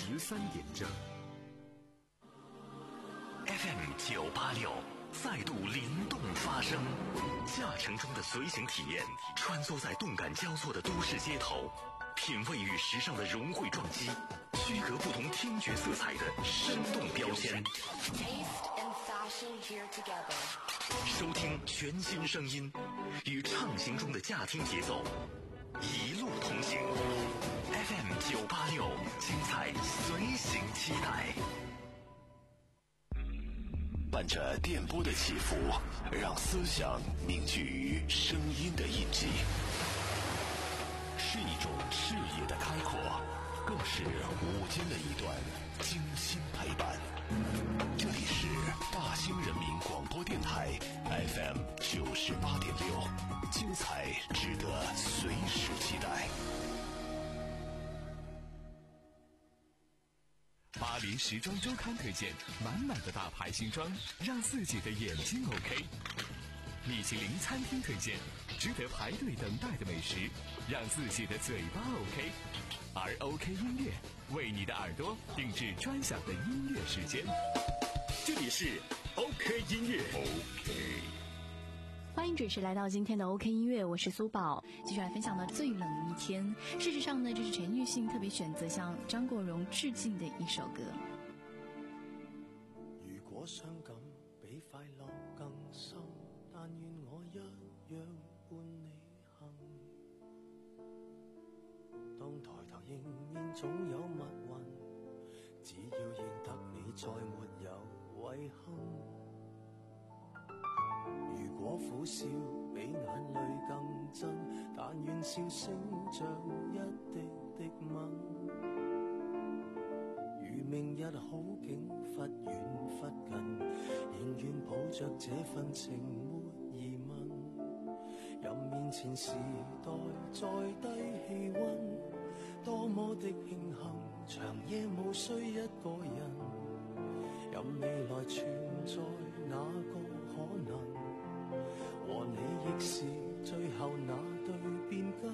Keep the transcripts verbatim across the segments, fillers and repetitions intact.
十三点正。 F M 九八六再度灵动发声，驾乘中的随行体验，穿梭在动感交错的都市街头，品味与时尚的融汇撞击，区隔不同听觉色彩的生动标签。收听全新声音，与畅行中的驾听节奏，一路同行。F M 九八六，精彩随行期待。 伴着电波的起伏，让思想凝聚于声音的印记，是一种视野的开阔，更是午间的一段精心陪伴。这里是大兴人民广播电台 F M 九十八点六，精彩值得随时期待。 巴黎时装周刊推荐满满的大牌新装，让自己的眼睛 OK。米其林餐厅推荐值得排队等待的美食，让自己的嘴巴 OK。而 OK 音乐为你的耳朵定制专享的音乐时间。这里是 OK 音乐 OK。 欢迎准时来到今天的 OK 音乐，我是苏宝，继续来分享的最冷的一天。事实上呢，这是陈奕迅特别选择向张国荣致敬的一首歌。 如果傷感比快樂更深，但願我一樣伴你行。當抬頭仍然總有密雲，只要認得你再沒有遺憾。如果苦笑比眼淚更真，但願笑聲像一滴滴吻。如明日好景忽遠忽近，仍願抱着這份情沒疑問。任面前時代再低氣溫，多麼的慶幸，長夜無需一個人。任未來存在哪個可能，和你亦是最後那對變更，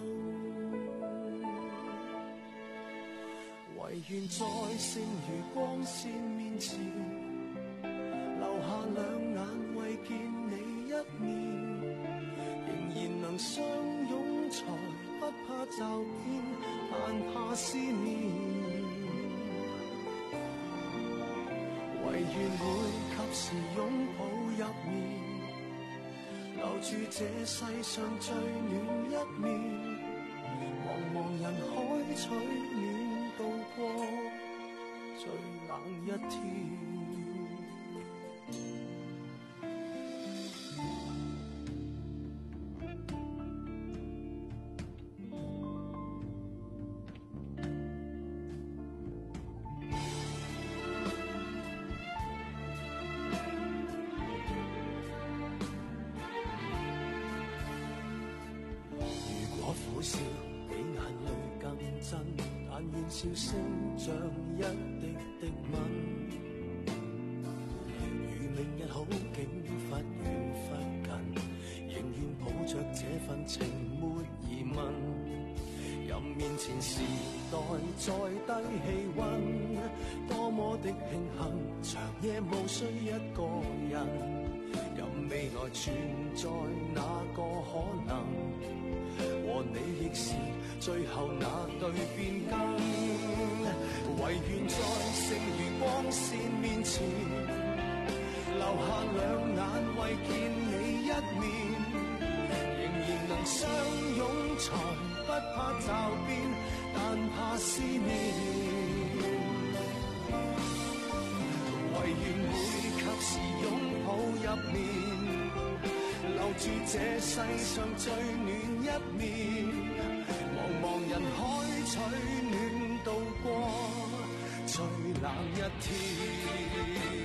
唯願在剩餘光線面前，留下兩眼為見你一面，仍然能相擁才不怕驟變，但怕思念。唯願會及時擁抱入眠，留住這世上最暖一面，茫茫人海取暖度過最冷一天。笑聲像一滴滴吻，如明日好景忽遠忽近，仍願抱着這份情沒疑問。任面前時代再低氣溫，多麼的慶幸，長夜無需一個人。任未來存在哪個可能，和你亦是最後那對變更，唯願在剩餘光線面前，留下兩眼為見你一面，仍然能相擁才不怕驟變，但怕思念。唯願會及時擁抱入眠，留住這世上最暖一面，茫茫人海取暖度過最冷一天。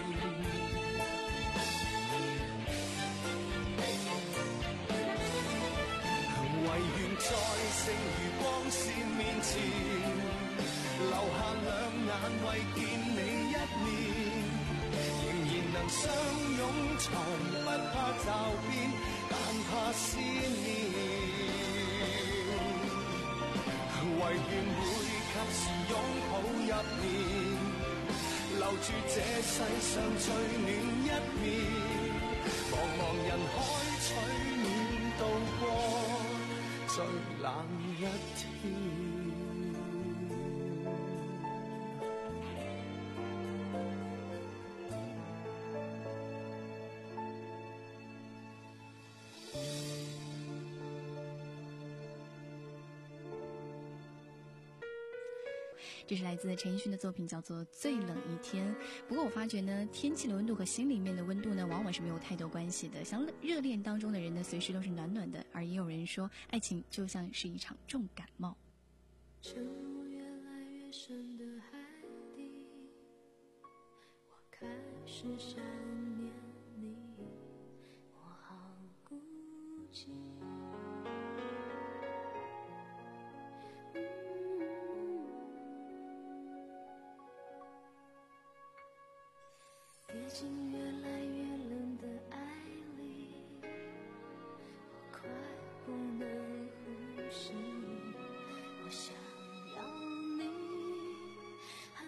唯願在剩餘光線面前，留下兩眼為見你一面，仍然能相擁才不怕驟變，但怕思念。唯願會及是擁抱入眠，留住這世上最暖一面，茫茫人海取暖度過最冷一天。 这是来自陈奕迅的作品，叫做《最冷一天》。不过我发觉呢，天气的温度和心里面的温度呢，往往是没有太多关系的。像热恋当中的人呢，随时都是暖暖的，而也有人说，爱情就像是一场重感冒。 沉入越来越深的海底，我开始想念你，我好孤寂。跌进越来越冷的爱里，我快不能呼吸，我想要你，啊，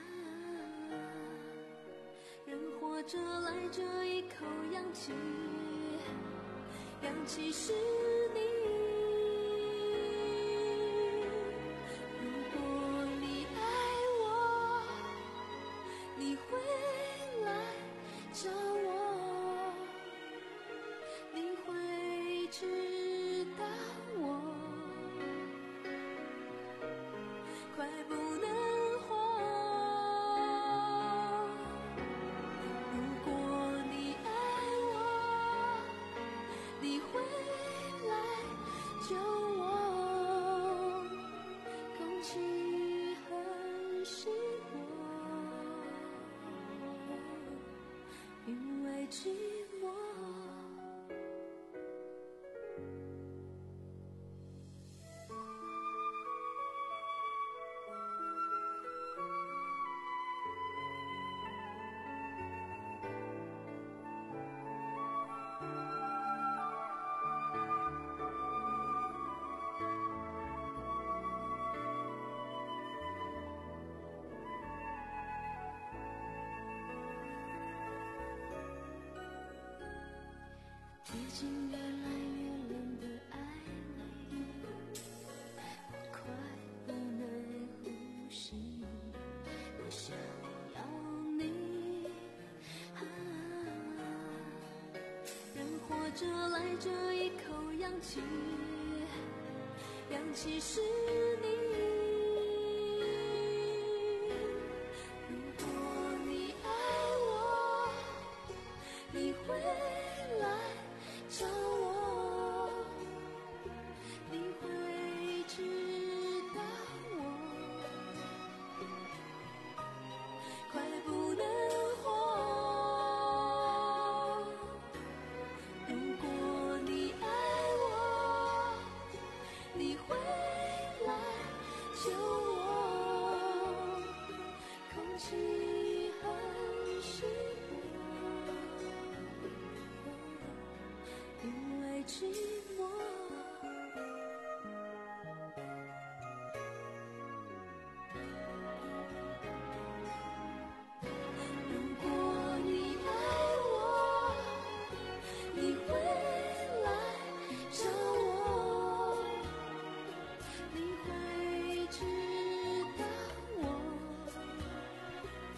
人活着来这一口氧气，氧气是你。如果你爱我，你会来找我，你会知道我快不能活。如果你爱我，你会来救我，空气很稀薄，因为寂寞。跌进越来越冷的爱里，我快不能呼吸，我想要你，啊，人活着来这一口氧气，氧气是你。如果你爱我，你会来找我，你会知道我快不能活。如果你爱我，你会来救我，空气很稀薄，因为寂寞。如果你爱我，你会来找我，你会知道我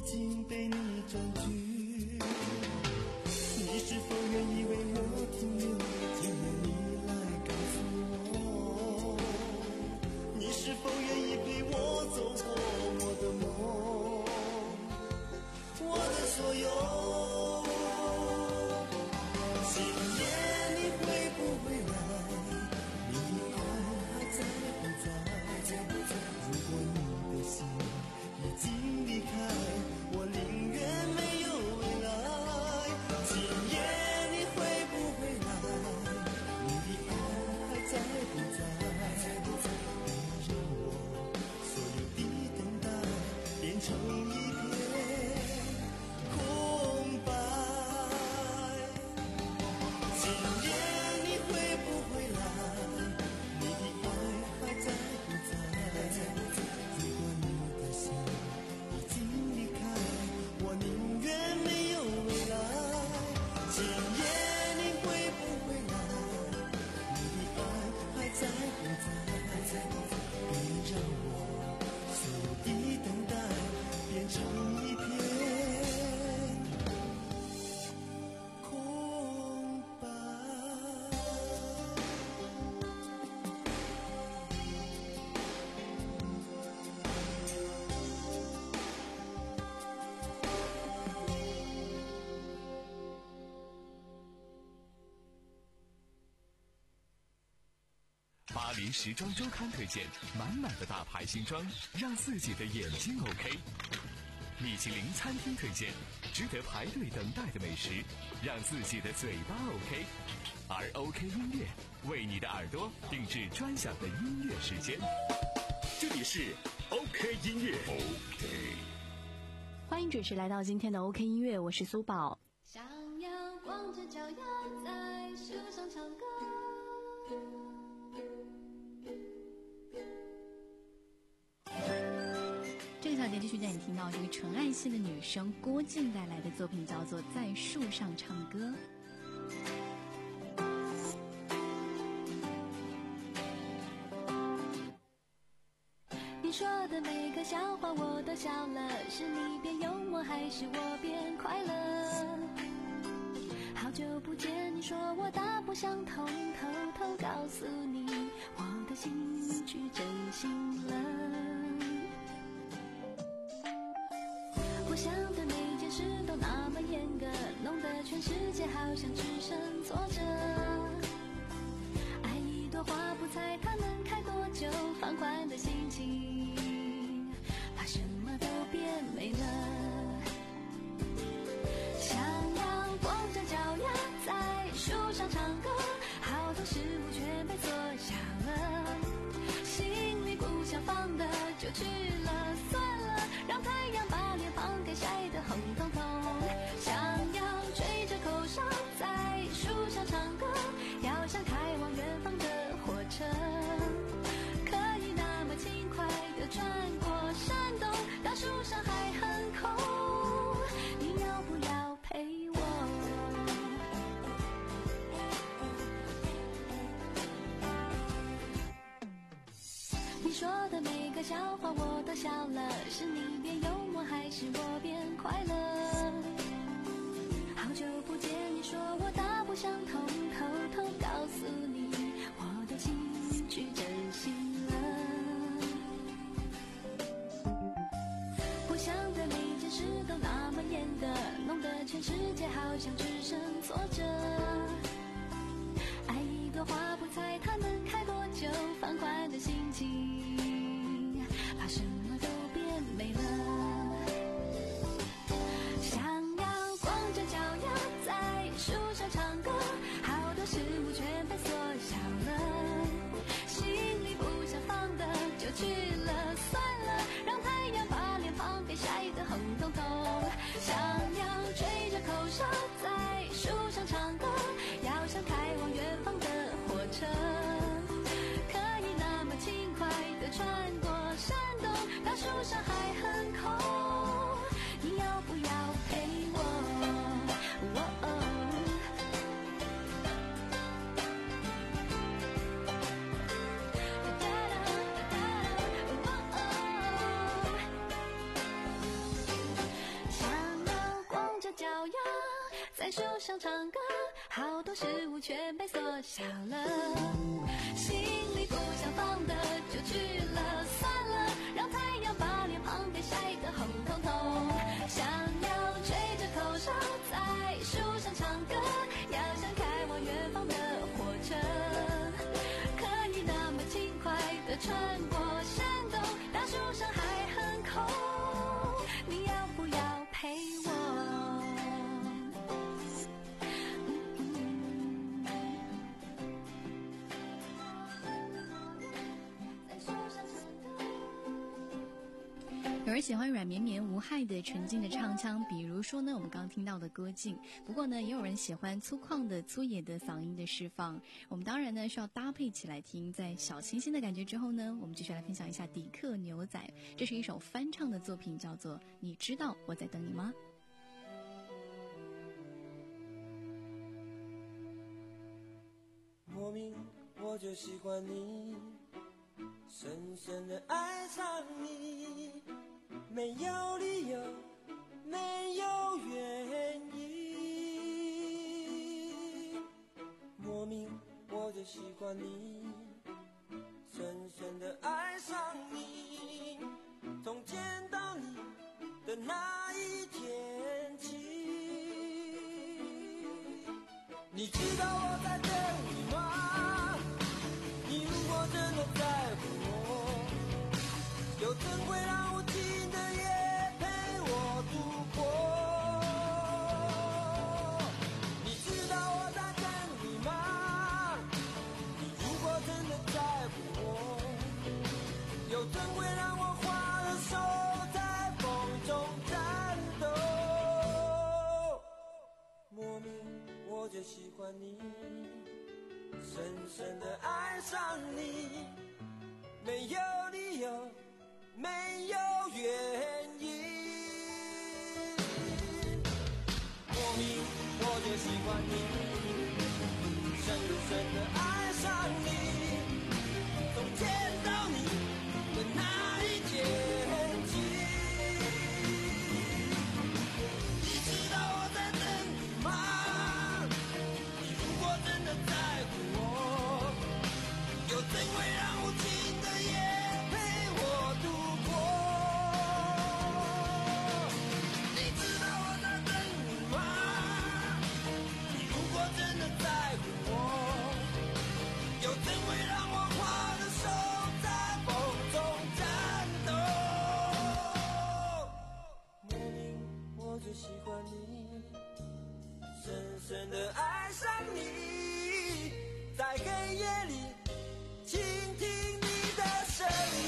经被你占据。你是否愿意为我停留？今夜你来告诉我，你是否愿意陪我走过我的梦，我的所有。今夜你会不会来？你的爱还在不在？如果你的心已经离开，我宁愿没有未来。今夜你会不会来？你的爱还在不在？别让我所有的等待变成一片空白。今夜你会不会来？你的爱还在不在？如果你的心已经离开，我宁愿没有未来。今夜你会不会来？你的爱还在不在？别让我所有的等待变成一片空白。 巴黎时装周刊推荐满满的大牌新装，让自己的眼睛 OK。米其林餐厅推荐值得排队等待的美食，让自己的嘴巴 OK。而 OK 音乐为你的耳朵定制专享的音乐时间。 这里是 OK 音乐。OK， 欢迎准时来到今天的 OK 音乐，我是苏宝。 想要光着脚丫在树上唱歌， 这个小节继续带你听到这个纯爱系的女生郭靖带来的作品，叫做《在树上唱歌》。 你说的每个笑话我都笑了，是你变幽默还是我变快乐？好久不见，你说我大不相同，偷偷告诉你我的心去真心了。我想的每件事都那么严格，弄得全世界好像只剩坐着。爱一朵花不猜它能开多久，放宽的心情怕什么都变美了。想要光着脚丫在树上唱歌，好多事物全被缩小了，心里不想放的就去了，算了，让太阳把脸庞给晒得红彤彤。想要吹着口哨在树上唱歌，要像开往远方的火车，可以那么轻快地穿过山洞，当树上还很空，你要不要陪我？你说的每个笑话我都笑了，是你变幽默还是我变快乐？好久不见，你说我大不相同，偷偷告诉你我的心去真心了。我想的每件事都那么严格，弄得全世界好像只剩坐着。爱一朵花不猜它能开多久，放宽的心情怕什么都变美了。想要光着脚丫在树上唱歌，好多事物全被缩小了，心里不想放的就去了，算了，让太阳把脸庞给晒得红彤彤。想要吹着口哨在树上唱歌，要像开往远方的火车，可以那么轻快地穿过山洞，当树上还很在树上唱歌，好多事物全被缩小了，心里不想放的就去了，算了，让太阳把脸庞给晒得红彤彤，想要吹着口哨在树上唱歌，要像开往远方的火车，可以那么轻快地穿过山洞，大树上还很空，你要不要陪我？ 有人喜欢软绵绵无害的纯净的唱腔，比如说呢我们刚刚听到的歌静，不过呢也有人喜欢粗犷的粗野的嗓音的释放，我们当然呢需要搭配起来听。在小清新的感觉之后呢，我们继续来分享一下迪克牛仔，这是一首翻唱的作品，叫做你知道我在等你吗？ 莫名我就喜欢你，深深的爱上你，没有理由，没有原因。莫名我就喜欢你，深深的爱上你，从见到你的那一天起。你知道我在等你吗？你如果真的在乎我，又怎会让无情的夜陪我度过？你知道我在等你吗？你如果真的在乎我，又怎会让我花了手在风中颤抖？莫名我就喜欢你，深深的爱上你，没有理由，没有原因。莫名我就喜欢你，深深的爱上你，从见到你的那一天起。你知道我在等你吗？你如果真的在乎我，又怎会让无情的夜陪我度过？你知道我在等你吗？你如果真的在乎我，又怎会让我花了手在风中颤抖？莫名我就喜欢你，深深的爱上你，在黑夜里倾听你的声音。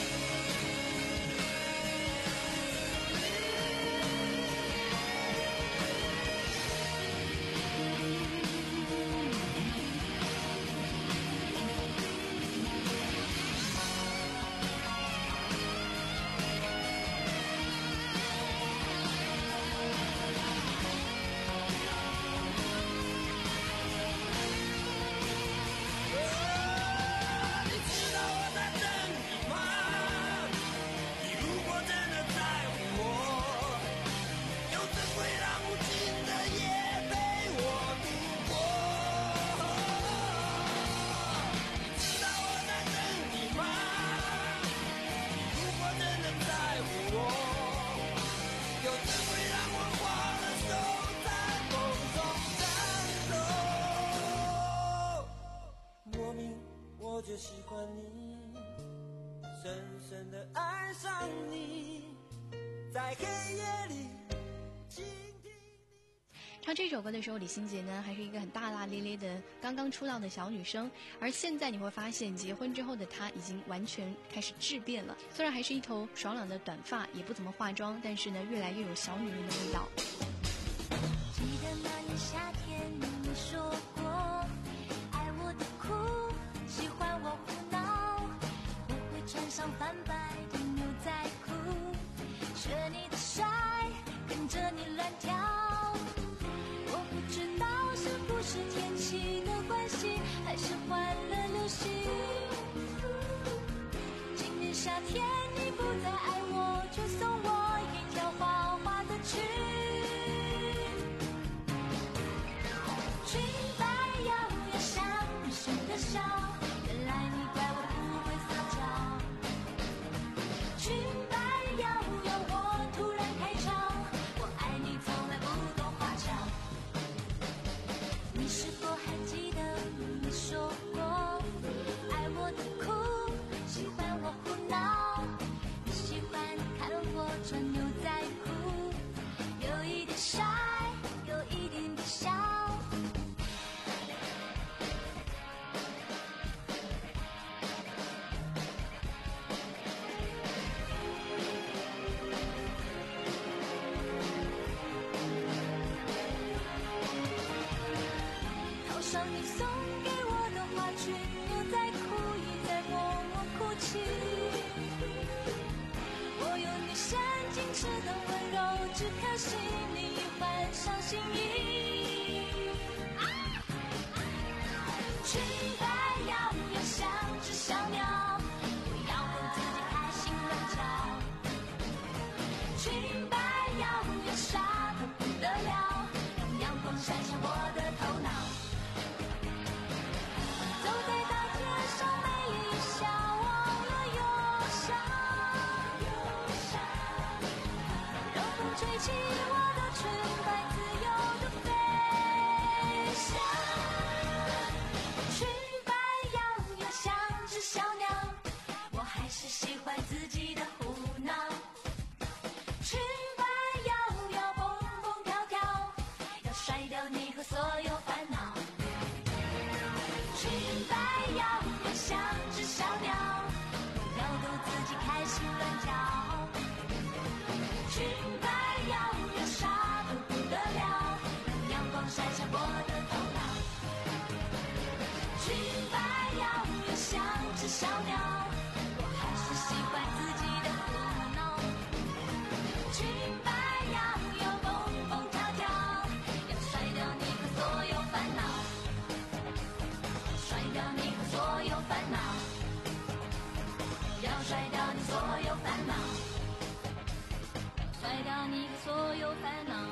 我就喜欢你，深深的爱上你，在黑夜里倾听你。 唱这首歌的时候，李心洁呢还是一个很大大咧咧的刚刚出道的小女生，而现在你会发现结婚之后的她已经完全开始质变了，虽然还是一头爽朗的短发，也不怎么化妆，但是呢越来越有小女人的味道。 记得那年夏天你说过爱我的苦，喜欢我胡闹，我会穿上泛白的牛仔裤，学你的帅，跟着你乱跳。我不知道是不是天气的关系，还是换了流行。今年夏天你不再爱我，就送我一条花花的裙。 上你送给我的花裙，又在哭一再默默哭泣。我有你闪金翅的温柔，只可惜你已换上新衣。裙摆摇摇像只小鸟，我要让自己开心乱叫。裙摆摇摇傻得不得了，让阳光闪闪我的头脑。走在大街上美丽笑，忘了忧伤。让风吹起我的裙摆，自由的飞翔。裙摆摇摇像只小鸟，我还是喜欢自己的胡闹。裙摆摇摇蹦蹦跳跳，要甩掉你和所有烦恼。裙摆摇摇像只小鸟，我要逗自己开心乱叫。裙摆摇摇傻得不得了，让阳光闪闪我的头脑。裙摆摇摇像只小鸟，我还是喜欢自己的胡闹。裙摆摇摇蹦蹦跳跳，要甩掉你和所有烦恼，甩掉你和所有烦恼，要甩掉你所有烦恼，甩掉你和所有烦恼。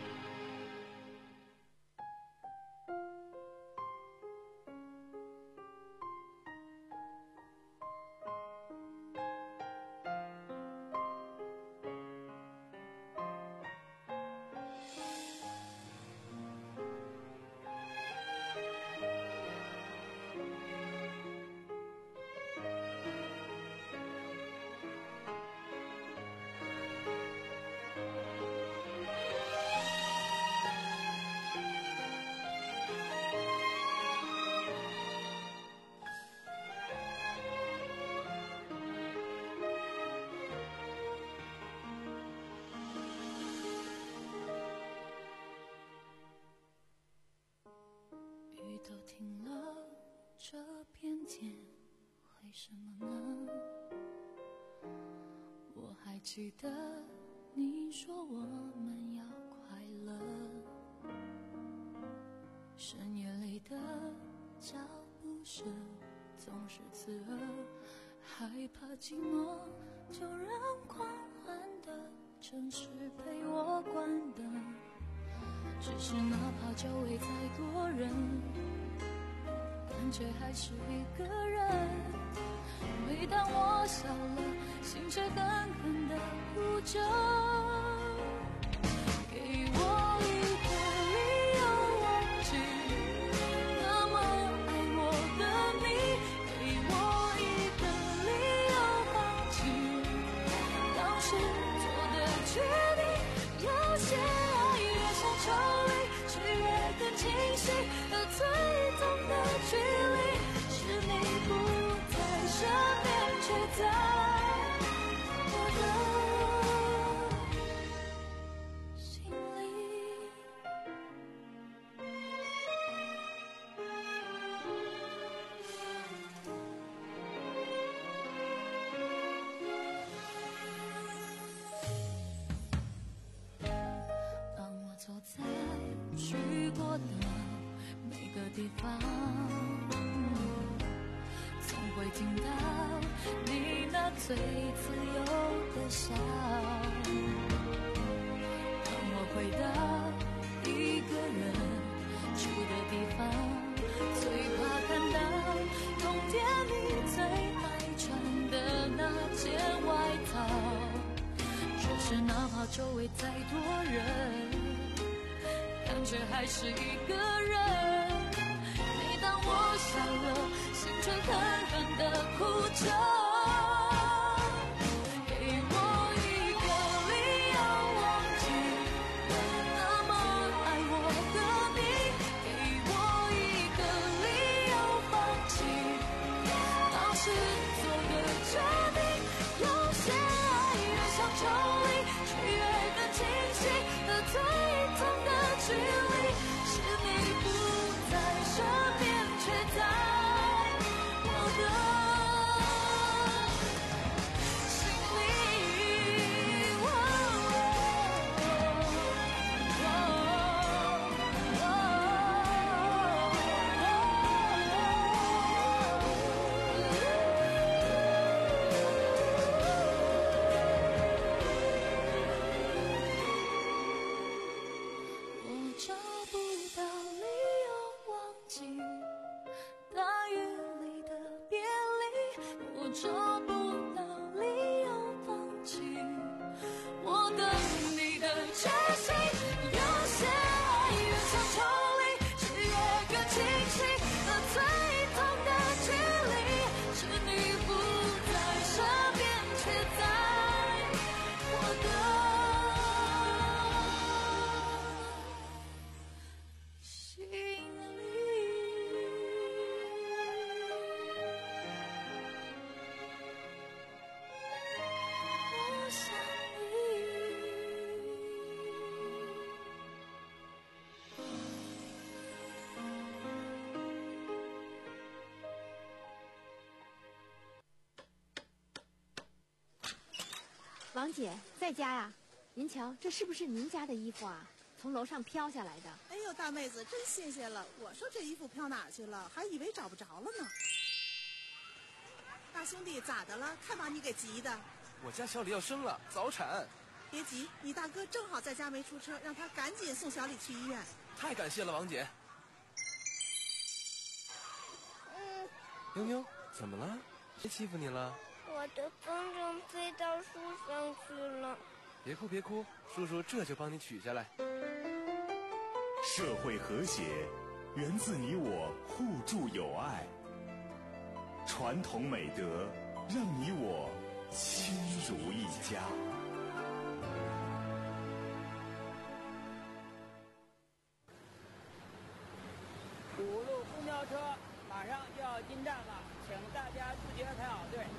雨都停了，这片天为什么呢？我还记得你说我们要快乐，深夜里的脚步声总是刺耳，害怕寂寞，就让狂欢的城市陪我关灯。只是哪怕周围再多人，感觉还是一个人。每当我笑了，心却狠狠地哭着。给我一个理由忘记那么爱我的你，给我一个理由放弃当时做的决定。有些爱越想抽离，却越更清晰，而最痛的距离是你不在身边，却在我的心里。当我走在去过的每个地方，总会听到你那最自由的笑。当我回到一个人住的地方，最怕看到冬天你最爱穿的那件外套。就是哪怕周围再多人，感觉还是一个人。每当我笑了，心却狠狠地哭着。给我一个理由忘记那么爱我的你，给我一个理由放弃当时做的决定。有些爱越想抽离，却越更清晰，而最痛的距离是你不在身王姐在家呀？您瞧，这是不是您家的衣服啊？从楼上飘下来的。 哎呦，大妹子真新鲜了！我说这衣服飘哪儿去了，还以为找不着了呢。大兄弟咋的了？看把你给急的。 我家小李要生了，早产。 别急，你大哥正好在家没出车，让他赶紧送小李去医院。 太感谢了，王姐。 嗯。 妞妞，怎么了？谁欺负你了？ 我的风筝飞到树上去了。 别哭别哭，叔叔这就帮你取下来。 社会和谐源自你我互助友爱，传统美德让你我亲如一家。 五路公交车马上就要进站了，请大家自觉排好队。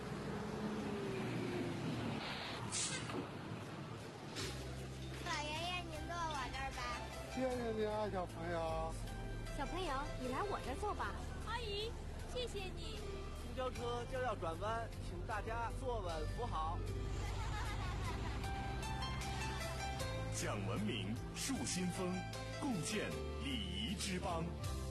老爷爷，您坐我这儿吧。 谢谢你啊，小朋友。 小朋友，你来我这儿坐吧。 阿姨，谢谢你。 公交车就要转弯，请大家坐稳扶好。 讲文明，树新风，共建礼仪之邦。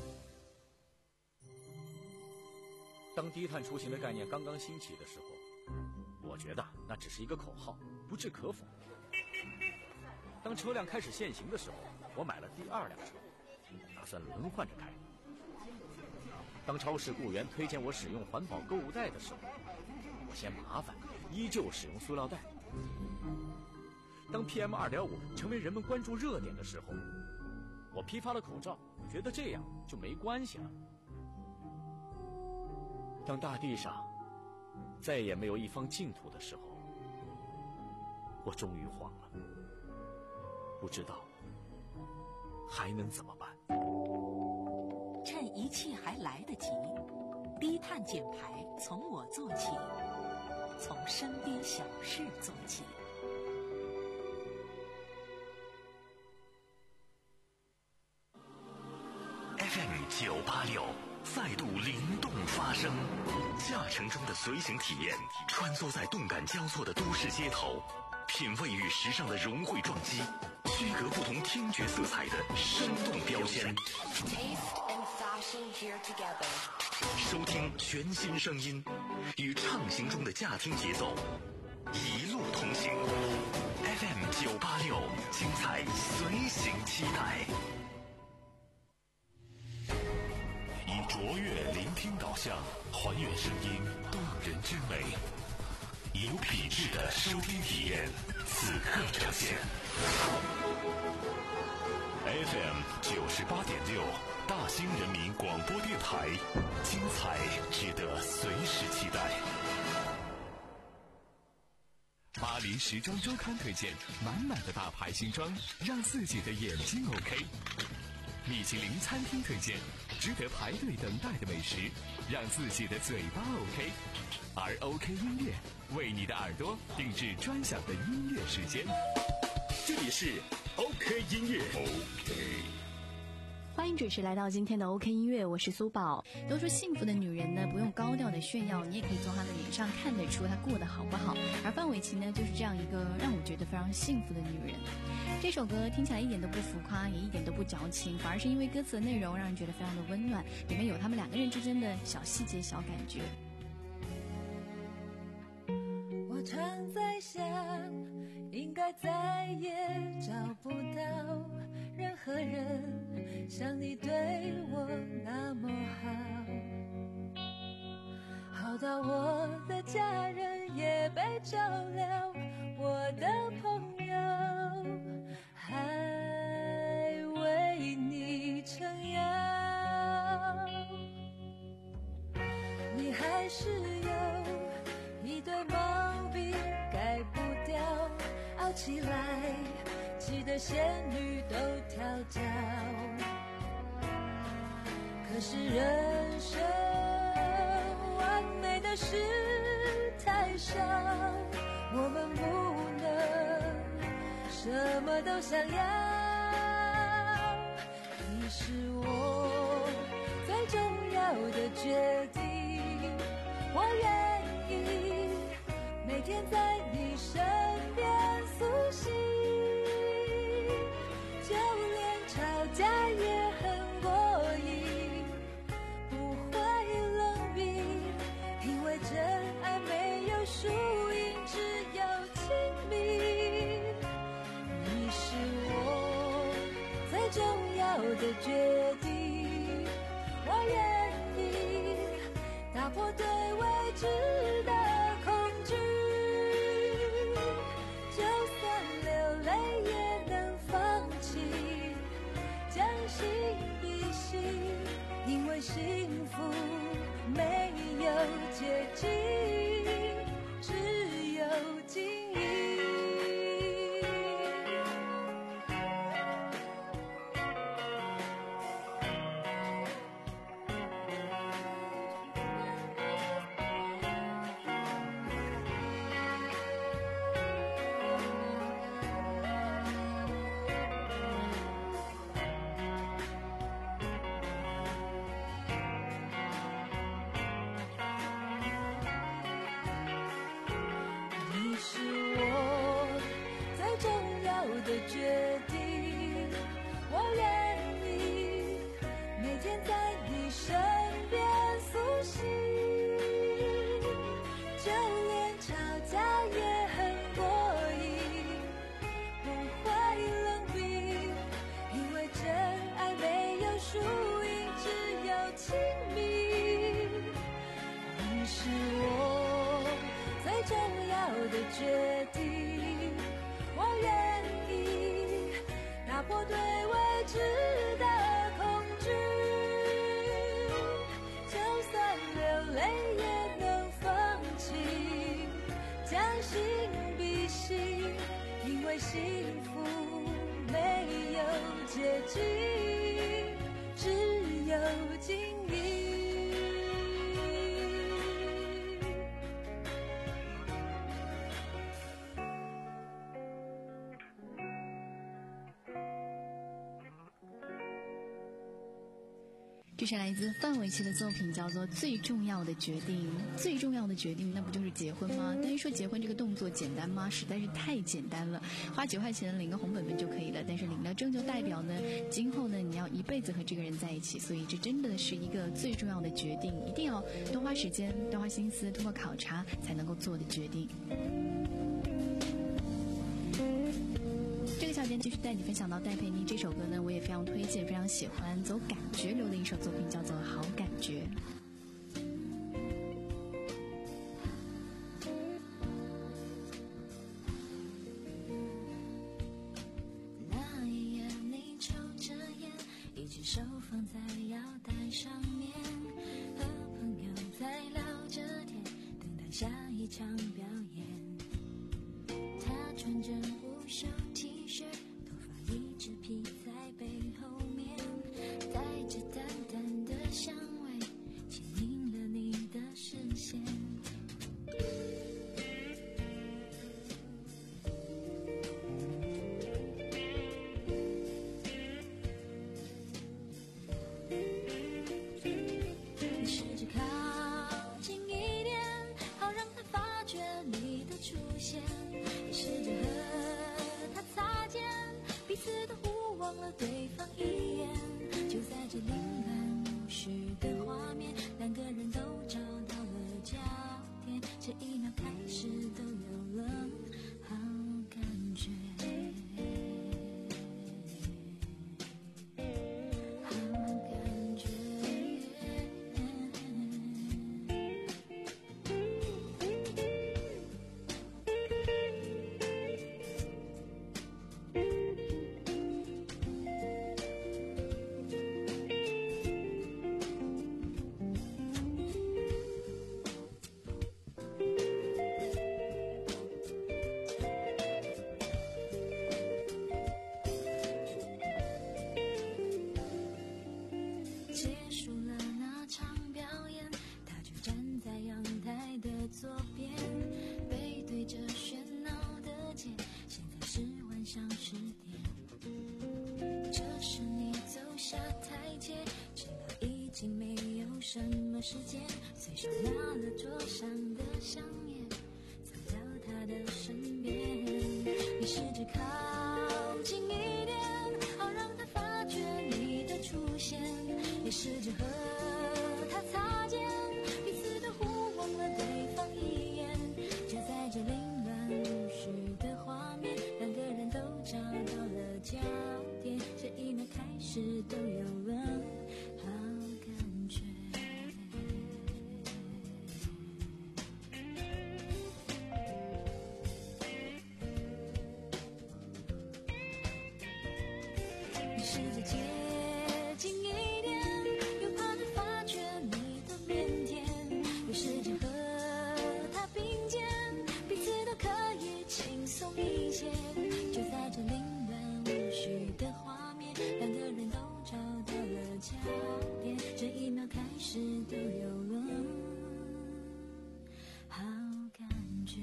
当低碳出行的概念刚刚兴起的时候，我觉得那只是一个口号，不置可否。当车辆开始限行的时候，我买了第二辆车，打算轮换着开。当超市雇员推荐我使用环保购物袋的时候，我嫌麻烦，依旧使用塑料袋。当 P M 二点五 成为人们关注热点的时候，我批发了口罩，觉得这样就没关系了。当大地上再也没有一方净土的时候，我终于慌了，不知道还能怎么办。 趁一切还来得及，低碳减排从我做起，从身边小事做起。 F M 九八六再度灵动发声，驾乘中的随行体验，穿梭在动感交错的都市街头，品味与时尚的融汇撞击，区隔不同听觉色彩的生动标签。收听全新声音，与畅行中的驾听节奏，一路同行。F M 九八六，精彩随行期待。 以卓越聆听导向，还原声音动人之美，以有品质的收听体验，此刻呈现。F M 九十八点六，大兴人民广播电台，精彩值得随时期待。 巴黎时装周刊推荐满满的大牌新装，让自己的眼睛 OK。米其林餐厅推荐值得排队等待的美食，让自己的嘴巴 OK。而 OK 音乐为你的耳朵定制专享的音乐时间。 这里是 OK 音乐。 OK。 欢迎准时来到今天的 OK 音乐，我是苏宝。都说幸福的女人呢，不用高调的炫耀，你也可以从她的脸上看得出她过得好不好。而范玮琪呢，就是这样一个让我觉得非常幸福的女人。这首歌听起来一点都不浮夸，也一点都不矫情，反而是因为歌词的内容让人觉得非常的温暖，里面有他们两个人之间的小细节、小感觉。 我常在想，应该再也找不到任何人像你对我那么好，好到我的家人也被照料，我的朋友还为你撑腰，你还是有一堆毛病改不掉，傲起来气得仙女都跳脚，可是人生完美的事太少，我们不能什么都想要，你是我最重要的决定，我愿意每天在你身边苏醒，就连吵架也很过瘾，不会冷冰，因为真爱没有输赢，只有亲密。你是我最重要的决定，我愿意打破对未知的恐惧，就算流泪也能放弃，将心比心，因为幸福没有捷径，只有经营。你是我最重要的决定，我愿意每天在你身边苏醒，就连吵架也很过瘾，不会冷冰，因为真爱没有输赢，只有亲密。你是我最重要的决定，我愿意打破对未知的恐惧，就算流泪也能放弃，将心比心，因为幸福没有捷径，只有经营。 这是来自范玮琪的作品，叫做《最重要的决定》。最重要的决定，那不就是结婚吗？但是说结婚这个动作简单吗？实在是太简单了，花几块钱领个红本本就可以了。但是领了证就代表呢，今后呢你要一辈子和这个人在一起，所以这真的是一个最重要的决定，一定要多花时间、多花心思、通过考察才能够做的决定。这个小节继续带你分享到戴佩妮这首歌呢，我也非常推荐，非常喜欢，走感觉流的一首作品，叫做《好感觉》。 那一夜你抽着烟，一只手放在腰带上面，和朋友在聊着天，等待下一场表演。他穿着无袖 T 恤，头发一直披在背后面，带着淡淡的香味，牵引了你的视线。 了对方一眼，就在这凌乱无序的画面，两个人都找到了焦点，这一秒开始都有了好感觉。结束了那场表演，他就站在阳台的左边，背对着喧闹的街，现在是晚上十点。这时你走下台阶，知道已经没有什么时间，随手拿了桌上的香烟，走到他的身边。你试着靠近一点，好让他发觉你的出现，也试着和他擦肩，彼此都互望了对方一眼，就在这凌乱无序的画面，两个人都找到了焦点，这一秒开始都有了好感觉。你试着接近一点，又怕他发觉你的腼腆，又试着和他并肩，彼此都可以轻松一些，就在这凌乱无序的画面，两个人都找到了焦点，这一秒开始都有了好感觉。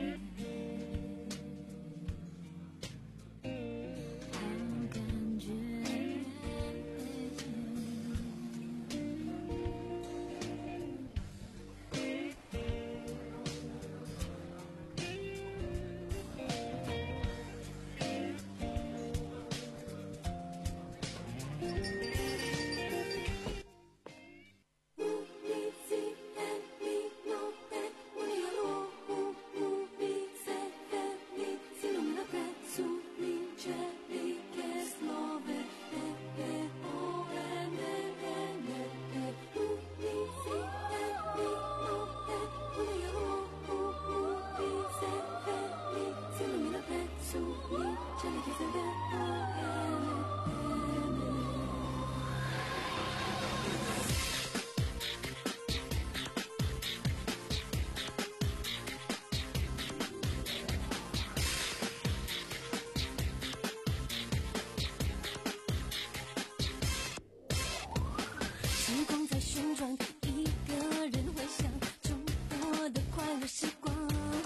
时光在旋转，一个人回想中国的快乐时光。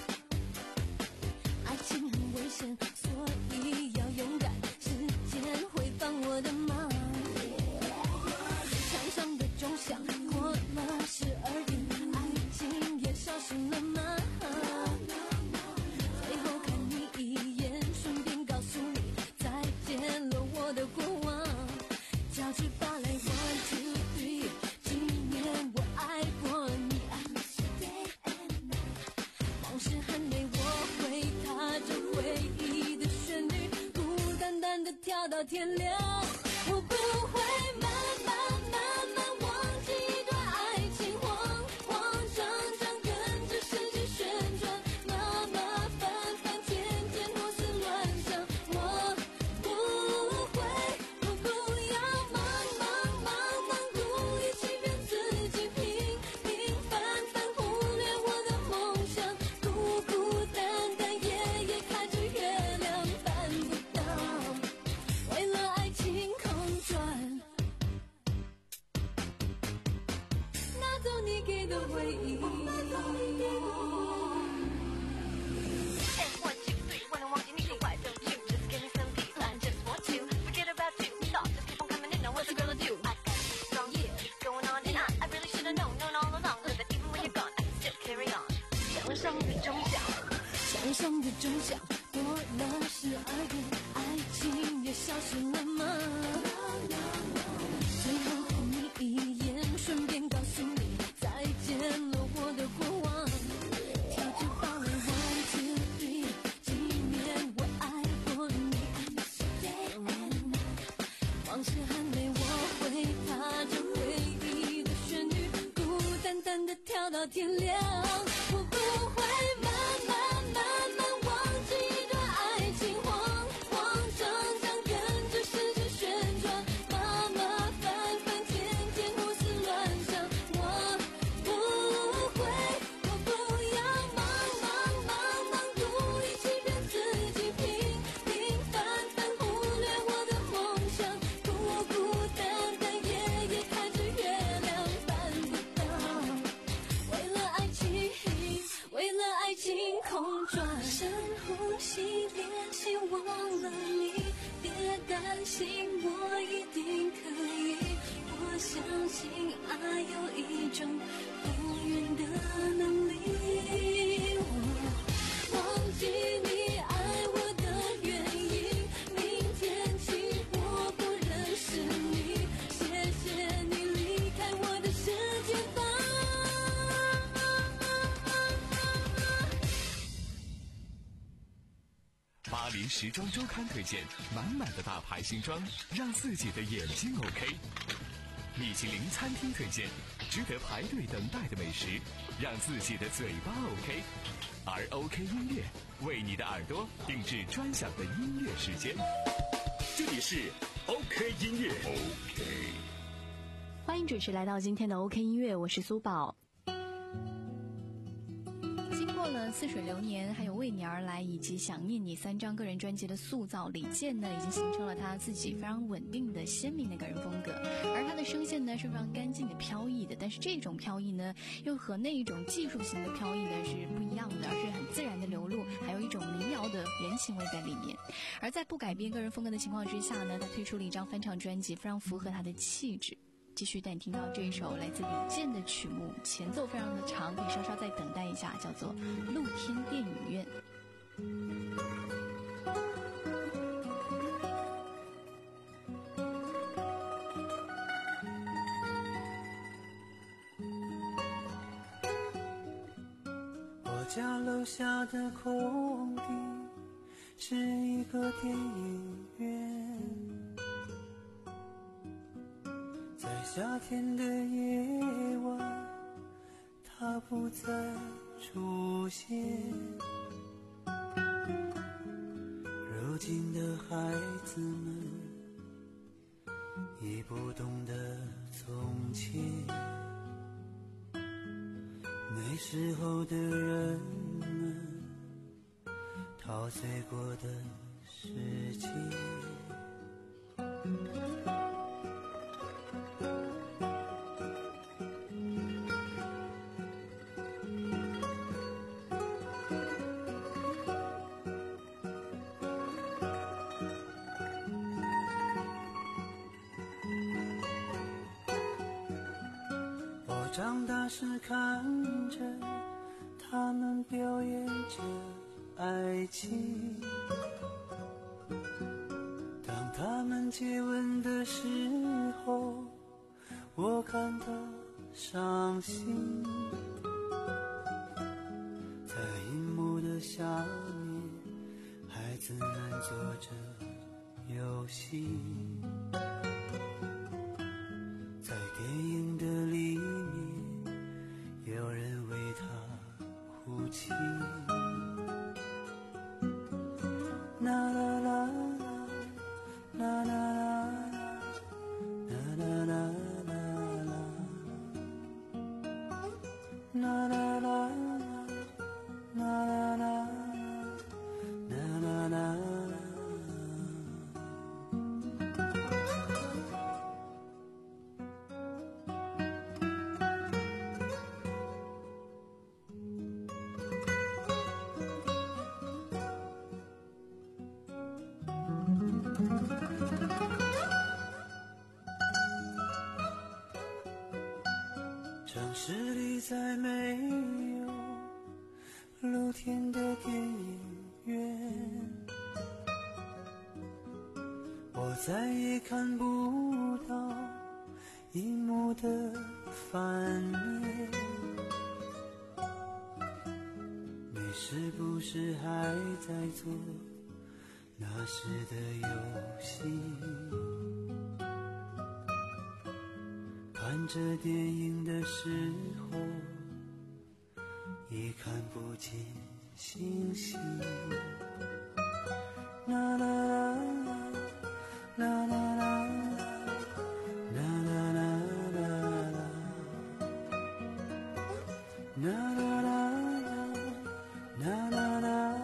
爱情很危险，所以要勇敢，时间会帮我的忙。墙上的钟响过了十二点，爱情也消失了吗？最后看你一眼，顺便告诉你再见了我的过往。交织芭蕾 one two three， 纪念我爱过你。往事很美，我会踏着回忆的旋律，孤单单的跳到天亮。我不会慢慢慢慢忘记一段爱情，慌慌张张跟着世界旋转，麻麻烦烦天天胡思乱想。我不会，我不要忙忙忙忙故意欺骗自己，平平凡凡忽略我的梦想，孤孤单单夜夜看着月亮办不到，为了爱情空转，拿走你给的回忆。墙上的钟响过了十二点，爱情也消失了吗？ 笑到天亮。我不会慢慢慢慢忘记一段爱情，慌慌张张跟着时间旋转，麻麻烦烦天天胡思乱想。我不会，我不要忙忙忙忙故意欺骗自己，平平凡凡忽略我的梦想，孤孤单单夜夜看着月亮办不到。为了爱情，为了爱情空转，深呼吸，练习忘了你，别担心，我一定可以。我相信爱有一种永远的能力。我忘记你爱我的原因，明天起我不认识你，谢谢你离开我的世界吧。 巴黎时装周刊推荐满满的大牌新装，让自己的眼睛 OK。米其林餐厅推荐值得排队等待的美食，让自己的嘴巴 OK。而 OK 音乐为你的耳朵定制专享的音乐时间。 这里是 OK 音乐 OK。 欢迎准时来到今天的 OK 音乐，我是苏宝。经过了似水流年还有为你而来以及想念你三张个人专辑的塑造，李健呢已经形成了他自己非常稳定的鲜明的个人风格，而他的声线呢是非常干净的飘逸的，但是这种飘逸呢又和那一种技术型的飘逸呢是不一样的，而是很自然的流露，还有一种民谣的人情味在里面。而在不改变个人风格的情况之下呢，他推出了一张翻唱专辑，非常符合他的气质。继续带你听到这一首来自李健的曲目，前奏非常的长，可以稍稍再等待一下，叫做《露天电影院》。 我家楼下的空地是一个电影院，在夏天的夜晚，它不再出现。如今的孩子们已不懂得从前，那时候的人们陶醉过的世界。长大时看着他们表演着爱情，当他们接吻的时候，我感到伤心。在荧幕的下面，孩子们做着游戏，在电影的里面，有人为他哭泣。啦啦啦啦啦啦啦啦啦啦啦啦啦啦啦啦啦啦啦。城市里再没有露天的电影院，我再也看不到荧幕的反面。你是不是还在做那时的游戏？看着电影的时候， 也看不见星星。啦啦啦啦啦啦啦啦啦啦啦啦啦啦啦啦。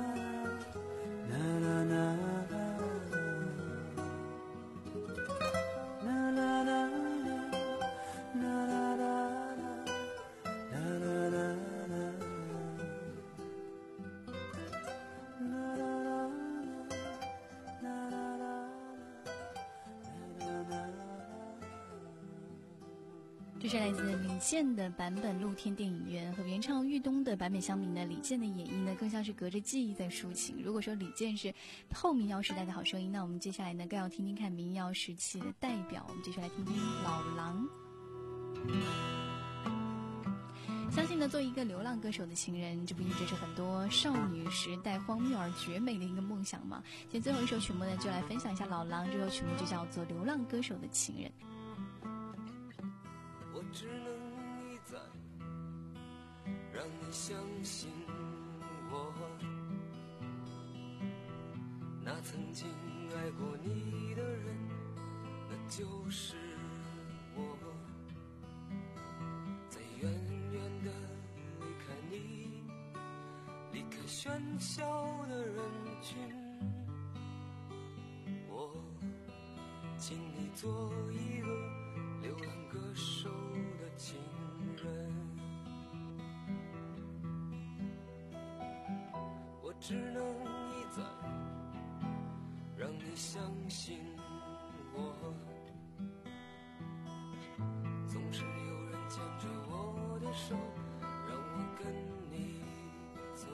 这是来自李健的版本露天电影院，和原唱豫东的版本相比呢，李健的演绎呢更像是隔着记忆在抒情。如果说李健是后民谣时代的好声音，那我们接下来呢更要听听看民谣时期的代表，我们继续来听听老狼。相信呢，作为一个流浪歌手的情人，这不一直是很多少女时代荒谬而绝美的一个梦想吗？今天最后一首曲目呢，就来分享一下老狼，这首曲目就叫做《流浪歌手的情人》。 我只能一再让你相信我，那曾经爱过你的人，那就是我。在远远的离开你，离开喧嚣的人群，我请你做一个流浪歌手的情人。我只能一再让你相信我，总是有人牵着我的手，让我跟你走，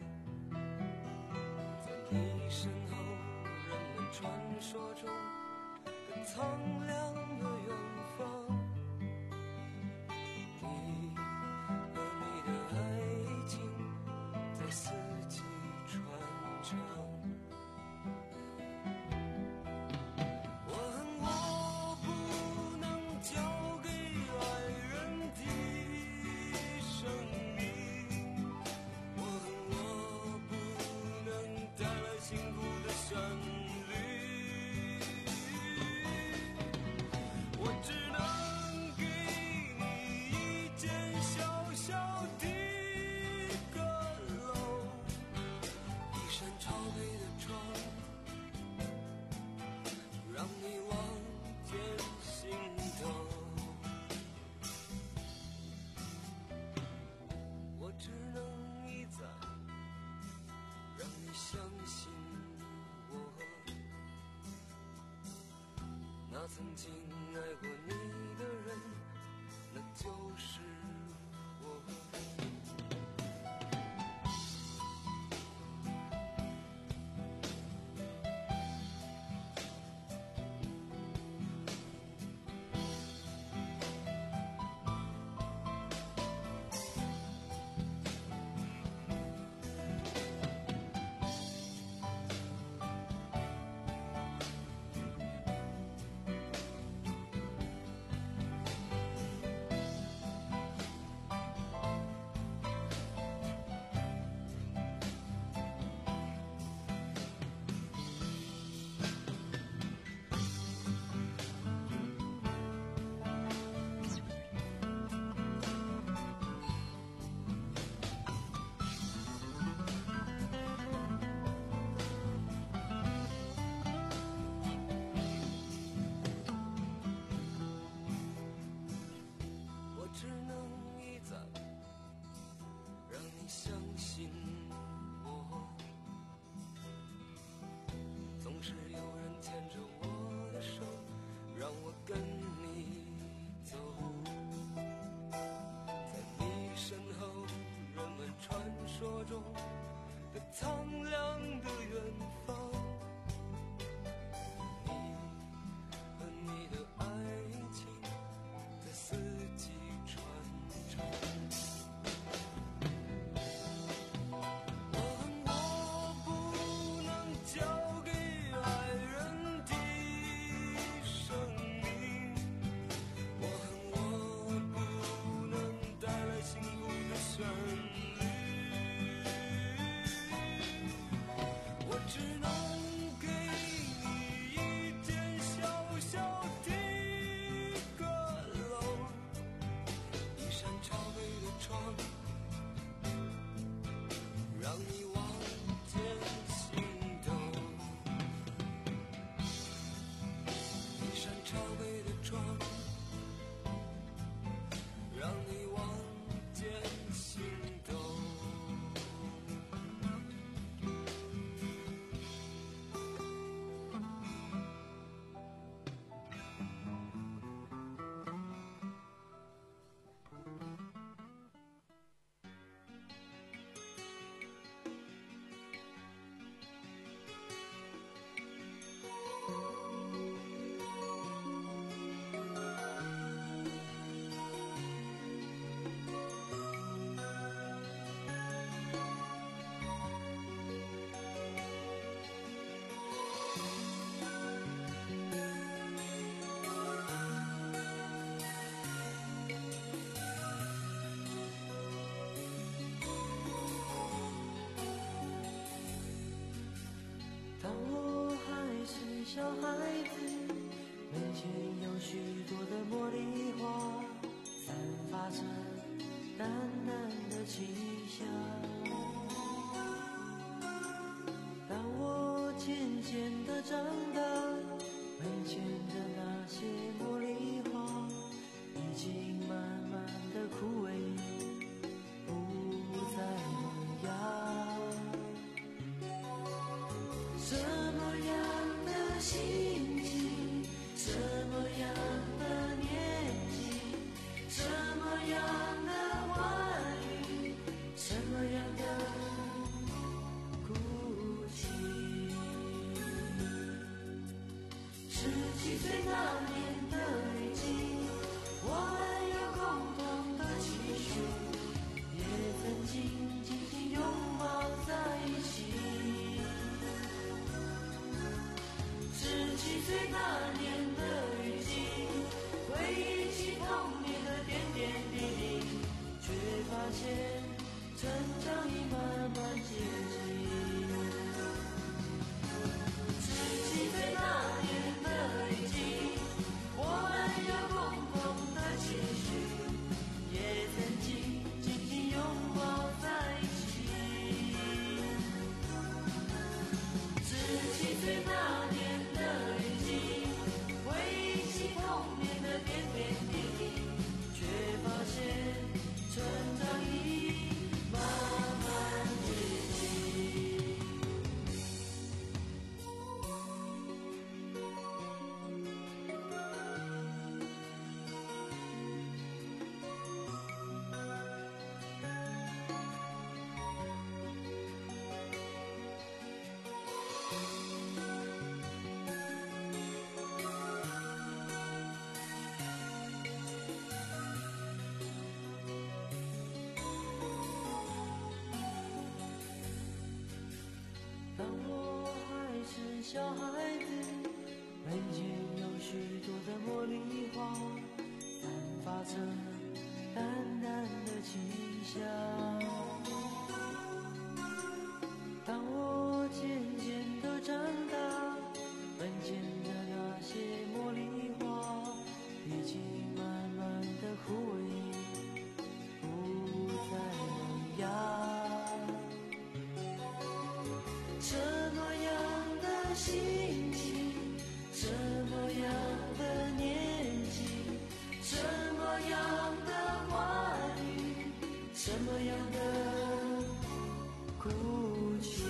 在你身后人们传说中的苍凉的远方，你和你的爱情在四季传唱。我恨我不能交给爱人的生命，我恨我不能带来幸福的旋律，我只能给你一间小小的阁楼，一扇朝北的窗，让你望见心头。我只能一再让你相信我，那曾经爱过你的人，那就是我。 朝北的窗，让你望见心动。 小孩子门前有许多的茉莉花，散发着淡淡的清香。当我渐渐地长大，门前的那些茉莉花已经慢慢地枯萎，不再萌芽。什么样的心情，什么样的年纪，什么样的话语，什么样的哭泣。十七岁那年的雨季，我们有共同的期许，也曾经紧紧拥抱在一起。十七岁那年的雨季，回忆起童年的点点滴滴，却发现成长已慢慢接近。十七岁那年的雨季，我们有共同的期许，也曾经紧紧拥抱在一起。十七岁那年成长已慢慢接近。当我还是小孩子，门前有许多的茉莉花，散发着淡淡的清香。当我渐渐地长大，门前的那些茉莉花已经慢慢地枯萎，不再萌芽。什么样的心情，什么样的年纪，什么样的话语，什么样的哭泣。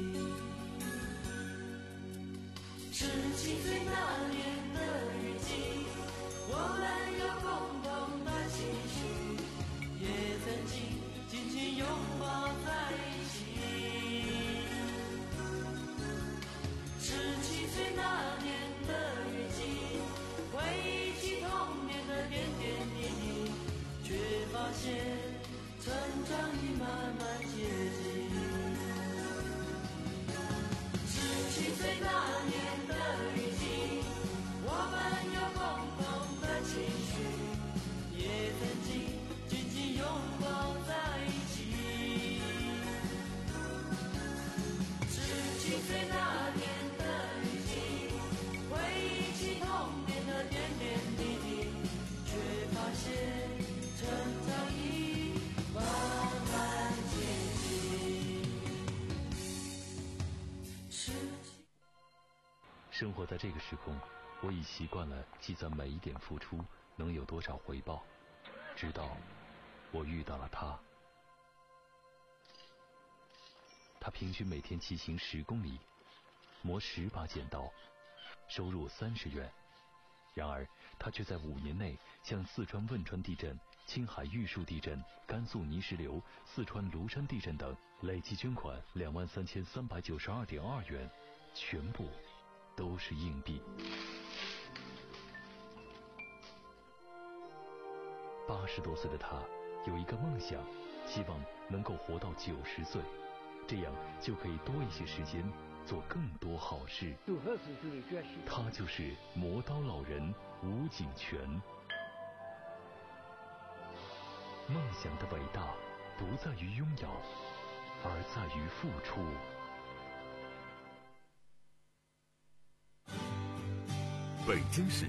十七岁那年的雨季，我们有共同的期许，也曾经紧紧拥抱在一起。十七岁那年的雨季，回忆起童年的点点滴滴，却发现成长已慢慢接近。十七岁那年的雨季，我们有共同的期许，也曾经紧紧拥抱在一起。十七岁那年成长已慢慢接近。 生活在这个时空， 我已习惯了计算每一点付出能有多少回报，直到我遇到了他。他平均每天骑行十公里，磨十把剪刀，收入三十元。然而他却在五年内向四川汶川地震、青海玉树地震、甘肃泥石流、四川庐山地震等累计捐款两万三千三百九十二点二元，全部都是硬币。八十多岁的他有一个梦想，希望能够活到九十岁，这样就可以多一些时间做更多好事。他就是磨刀老人吴景全。梦想的伟大不在于拥有，而在于付出。 北京市